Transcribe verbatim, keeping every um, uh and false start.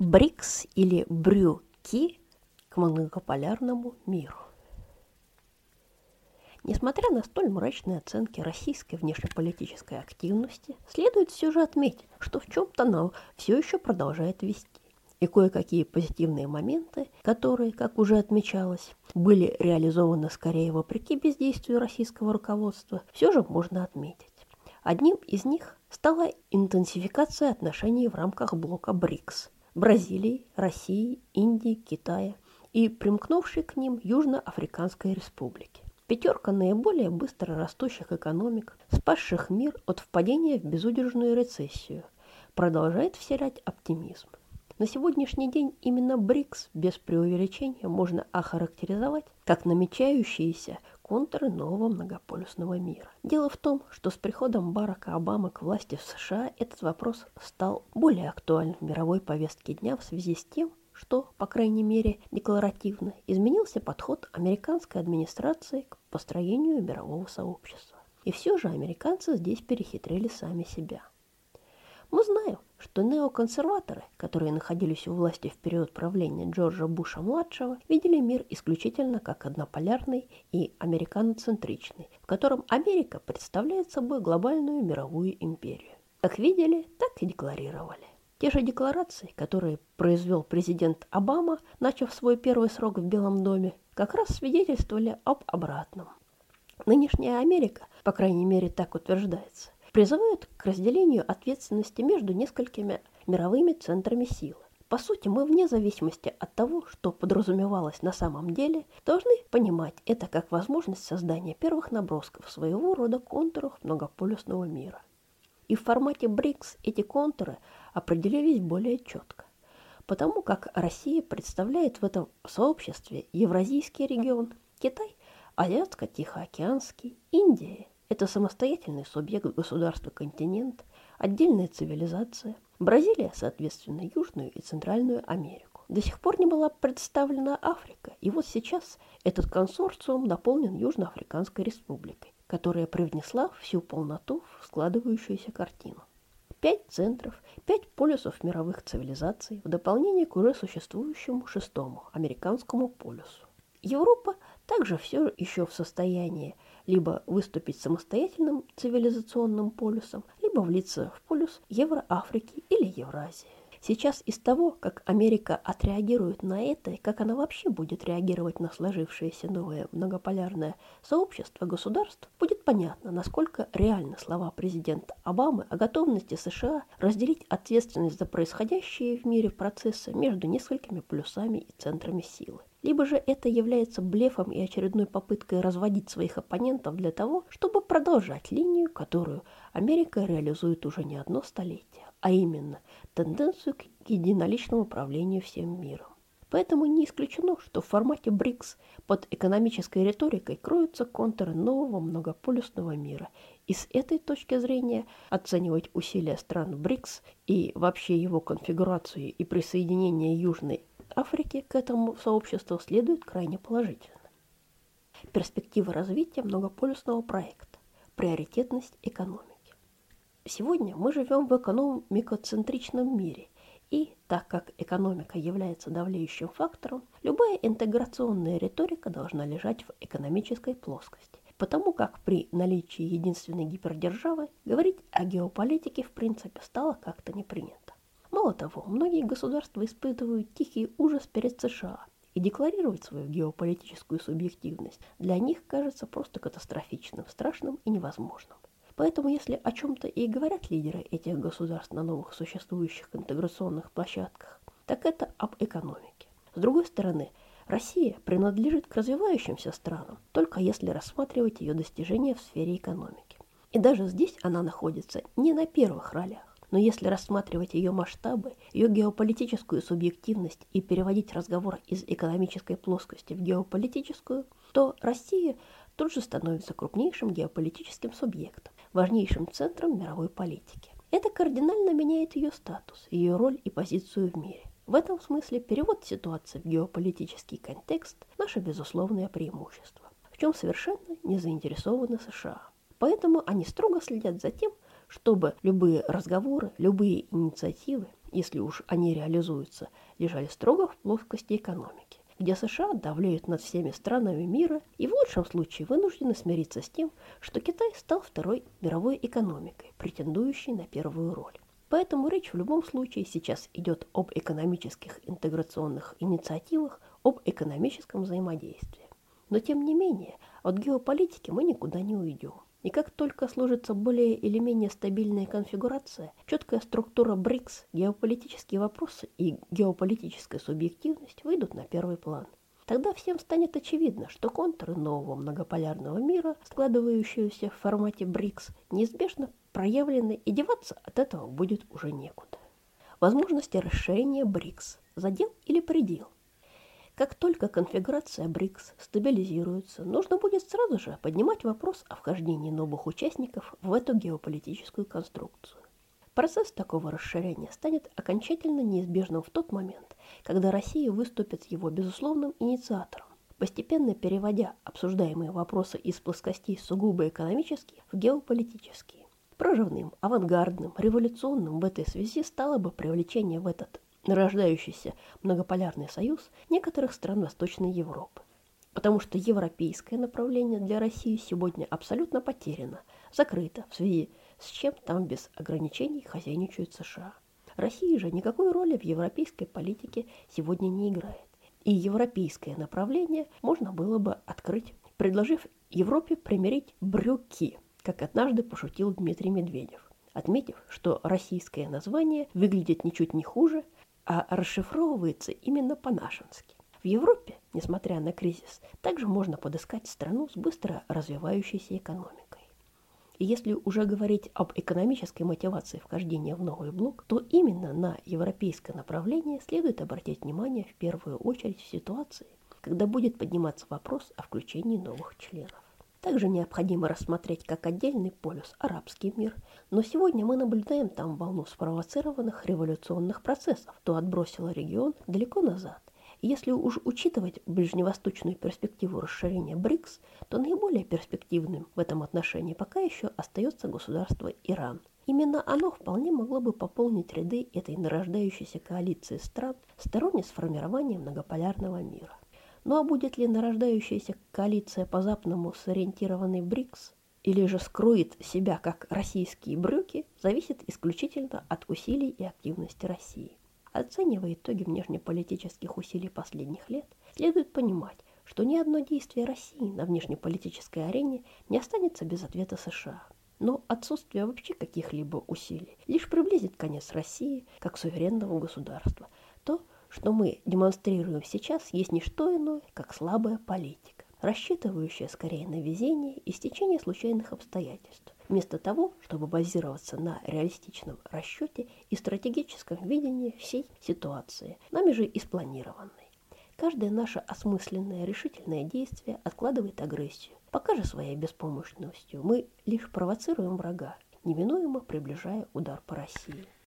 БРИКС или брюки к многополярному миру. Несмотря на столь мрачные оценки российской внешнеполитической активности, следует все же отметить, что в чем-то она все еще продолжает вести. И кое-какие позитивные моменты, которые, как уже отмечалось, были реализованы скорее вопреки бездействию российского руководства, все же можно отметить. Одним из них стала интенсификация отношений в рамках блока БРИКС – Бразилии, России, Индии, Китая и примкнувшей к ним Южноафриканской республики. Пятерка наиболее быстро растущих экономик, спасших мир от впадения в безудержную рецессию, продолжает вселять оптимизм. На сегодняшний день именно БРИКС без преувеличения можно охарактеризовать как намечающиеся контуры нового многополюсного мира. Дело в том, что с приходом Барака Обамы к власти в США этот вопрос стал более актуальным в мировой повестке дня в связи с тем, что, по крайней мере, декларативно изменился подход американской администрации к построению мирового сообщества. И все же американцы здесь перехитрили сами себя. Мы знаем, что неоконсерваторы, которые находились у власти в период правления Джорджа Буша-младшего, видели мир исключительно как однополярный и американоцентричный, в котором Америка представляет собой глобальную мировую империю. Как видели, так и декларировали. Те же декларации, которые произвел президент Обама, начав свой первый срок в Белом доме, как раз свидетельствовали об обратном. Нынешняя Америка, по крайней мере так утверждается, призывают к разделению ответственности между несколькими мировыми центрами силы. По сути, мы вне зависимости от того, что подразумевалось на самом деле, должны понимать это как возможность создания первых набросков своего рода контуров многополюсного мира. И в формате БРИКС эти контуры определились более четко, потому как Россия представляет в этом сообществе Евразийский регион, Китай – Азиатско-Тихоокеанский, Индия – это самостоятельный субъект государства-континент, отдельная цивилизация, Бразилия, соответственно, Южную и Центральную Америку. До сих пор не была представлена Африка, и вот сейчас этот консорциум дополнен Южноафриканской республикой, которая привнесла всю полноту в складывающуюся картину. Пять центров, пять полюсов мировых цивилизаций в дополнение к уже существующему шестому, американскому полюсу. Европа также все еще в состоянии либо выступить самостоятельным цивилизационным полюсом, либо влиться в полюс Евроафрики или Евразии. Сейчас из того, как Америка отреагирует на это и как она вообще будет реагировать на сложившееся новое многополярное сообщество государств, будет понятно, насколько реальны слова президента Обамы о готовности США разделить ответственность за происходящие в мире процессы между несколькими полюсами и центрами силы. Либо же это является блефом и очередной попыткой разводить своих оппонентов для того, чтобы продолжать линию, которую Америка реализует уже не одно столетие, а именно тенденцию к единоличному управлению всем миром. Поэтому не исключено, что в формате БРИКС под экономической риторикой кроются контуры нового многополюсного мира. И с этой точки зрения оценивать усилия стран БРИКС и вообще его конфигурацию и присоединение Южной Африки к этому сообществу следует крайне положительно. Перспективы развития многополюсного проекта. Приоритетность экономики. Сегодня мы живем в экономикоцентричном мире, и так как экономика является давлеющим фактором, любая интеграционная риторика должна лежать в экономической плоскости, потому как при наличии единственной гипердержавы говорить о геополитике в принципе стало как-то не принято. Мало того, многие государства испытывают тихий ужас перед США, и декларировать свою геополитическую субъективность для них кажется просто катастрофичным, страшным и невозможным. Поэтому, если о чем-то и говорят лидеры этих государств на новых существующих интеграционных площадках, так это об экономике. С другой стороны, Россия принадлежит к развивающимся странам, только если рассматривать ее достижения в сфере экономики. И даже здесь она находится не на первых ролях. Но если рассматривать ее масштабы, ее геополитическую субъективность и переводить разговор из экономической плоскости в геополитическую, то Россия тут же становится крупнейшим геополитическим субъектом, важнейшим центром мировой политики. Это кардинально меняет ее статус, ее роль и позицию в мире. В этом смысле перевод ситуации в геополитический контекст – наше безусловное преимущество, в чем совершенно не заинтересованы США. Поэтому они строго следят за тем, чтобы любые разговоры, любые инициативы, если уж они реализуются, лежали строго в плоскости экономики, где США давлеют над всеми странами мира и в лучшем случае вынуждены смириться с тем, что Китай стал второй мировой экономикой, претендующей на первую роль. Поэтому речь в любом случае сейчас идет об экономических интеграционных инициативах, об экономическом взаимодействии. Но тем не менее, от геополитики мы никуда не уйдем. И как только сложится более или менее стабильная конфигурация, четкая структура БРИКС, геополитические вопросы и геополитическая субъективность выйдут на первый план. Тогда всем станет очевидно, что контуры нового многополярного мира, складывающегося в формате БРИКС, неизбежно проявлены, и деваться от этого будет уже некуда. Возможности расширения БРИКС – задел или предел? Как только конфигурация БРИКС стабилизируется, нужно будет сразу же поднимать вопрос о вхождении новых участников в эту геополитическую конструкцию. Процесс такого расширения станет окончательно неизбежным в тот момент, когда Россия выступит его безусловным инициатором, постепенно переводя обсуждаемые вопросы из плоскостей сугубо экономических в геополитические. Прорывным, авангардным, революционным в этой связи стало бы привлечение в этот нарождающийся многополярный союз некоторых стран Восточной Европы. Потому что европейское направление для России сегодня абсолютно потеряно, закрыто, в связи с чем там без ограничений хозяйничают США. Россия же никакой роли в европейской политике сегодня не играет. И европейское направление можно было бы открыть, предложив Европе примирить брюки, как однажды пошутил Дмитрий Медведев, отметив, что российское название выглядит ничуть не хуже, а расшифровывается именно по-нашенски. В Европе, несмотря на кризис, также можно подыскать страну с быстро развивающейся экономикой. И если уже говорить об экономической мотивации вхождения в новый блок, то именно на европейское направление следует обратить внимание в первую очередь в ситуации, когда будет подниматься вопрос о включении новых членов. Также необходимо рассмотреть как отдельный полюс арабский мир, но сегодня мы наблюдаем там волну спровоцированных революционных процессов, то отбросила регион далеко назад. И если уж учитывать ближневосточную перспективу расширения БРИКС, то наиболее перспективным в этом отношении пока еще остается государство Иран. Именно оно вполне могло бы пополнить ряды этой нарождающейся коалиции стран, сторонне сформирования многополярного мира. Ну а будет ли нарождающаяся коалиция по-западному сориентированной БРИКС, или же скроет себя как российские брюки, зависит исключительно от усилий и активности России. Оценивая итоги внешнеполитических усилий последних лет, следует понимать, что ни одно действие России на внешнеполитической арене не останется без ответа США. Но отсутствие вообще каких-либо усилий лишь приблизит конец России как суверенного государства. То, что мы демонстрируем сейчас, есть не что иное, как слабая политика, рассчитывающая скорее на везение и стечение случайных обстоятельств, вместо того, чтобы базироваться на реалистичном расчете и стратегическом видении всей ситуации, нами же и спланированной. Каждое наше осмысленное решительное действие откладывает агрессию. Пока же своей беспомощностью мы лишь провоцируем врага, неминуемо приближая удар по России.